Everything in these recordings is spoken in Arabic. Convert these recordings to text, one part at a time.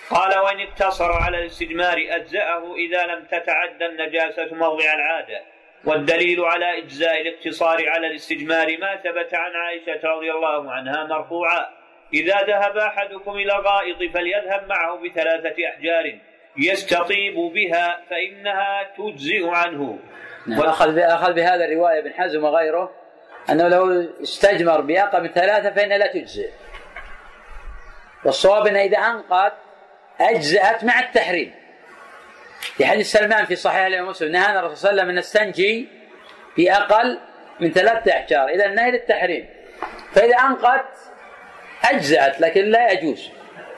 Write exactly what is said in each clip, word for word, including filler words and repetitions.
قال: وإن اقتصر على الاستجمار أجزأه إذا لم تتعدى النجاسة موضع العادة. والدليل على إجزاء الاقتصار على الاستجمار ما ثبت عن عائشة رضي الله عنها مرفوعا: إذا ذهب أحدكم إلى غائط فليذهب معه بثلاثة أحجار يستطيب بها فإنها تجزئ عنه. أخذ أخذ بهذا الرواية ابن حزم وغيره أنه لو استجمر بأقل من ثلاثة فإنها لا تجزئ، والصواب أن إذا أنقض أجزأت مع التحريم. في حديث سلمان في صحيح الإمام مسلم: نهانا الرسول صلى الله عليه وسلم أن نستنجي بأقل من ثلاثة أحجار، إذا النهي للتحريم، فإذا أنقض أجزأت لكن لا يجوز.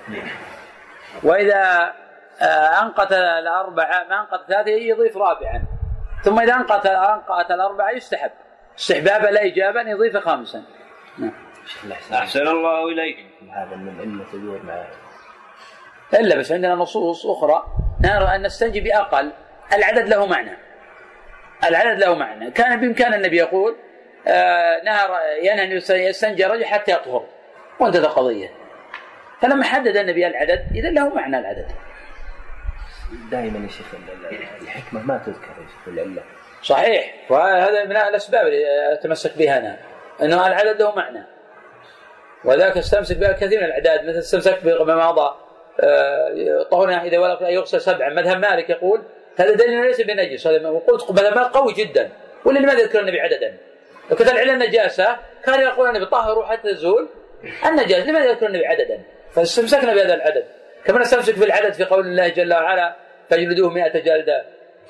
وإذا أنقت الأربعة ما أنقت ثلاثة يضيف رابعا، ثم إذا أنقت أنقت الأربعة يستحب استحبابا لا إيجابا يضيف خامسا. أحسن الله إليك. هذا من العلم تدور مع إلا بس عندنا نصوص أخرى نرى أن نستنجي بأقل، العدد له معنى، العدد له معنى. كان بإمكان النبي يقول آه نهر ينهى يستنجي رجل حتى يطهر وانتهت القضية، فلما حدد النبي العدد إذا له معنى العدد. دائما يا شيخ الحكمة ما تذكر في العلة. صحيح، وهذا من الأسباب اللي أتمسك بها أنا، أنه العدد له معنى، وذاك استمسك بها كثير من الأعداد، مثل استمسك بما مضى طهرنا إذا ولا يغسل سبعا. مذهب مالك يقول هذا دليل ليس بنجس، وقلت مذهب مالك قوي جدا، ولا لماذا يذكر النبي عددا؟ لو كانت العلة النجاسة كان يقول النبي طهروا حتى تزول النجاسة، لماذا يذكر النبي عددا؟ فاستمسكنا بهذا العدد، كما نستمسك بالعدد في قول الله جل وعلا: فاجلدوه مئة جلدة.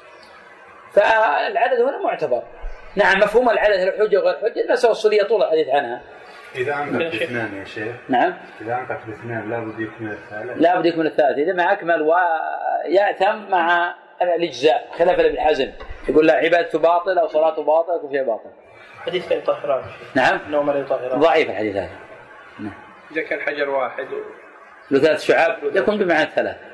فالعدد هنا معتبر. نعم، مفهوم العدد هل الحجة وغير حجة المسألة الصلية طول الحديث عنها. إذا أنقذ باثنان يا شيخ. نعم. إذا أنقذ باثنان لا بد يكمل الثالث. لا بد يكمل الثالث، إذا ما أكمل ويأثم مع الإجزاء، خلافا لابن حزم يقول لا عبادته باطلة أو صلاته باطلة وكل شيء باطل. حديث يطهران. نعم. نوم يطهران. ضعيف الحديث هذا. إذا كان حجر واحد له ثلاث شعاب يكون بمعنى ثلاث.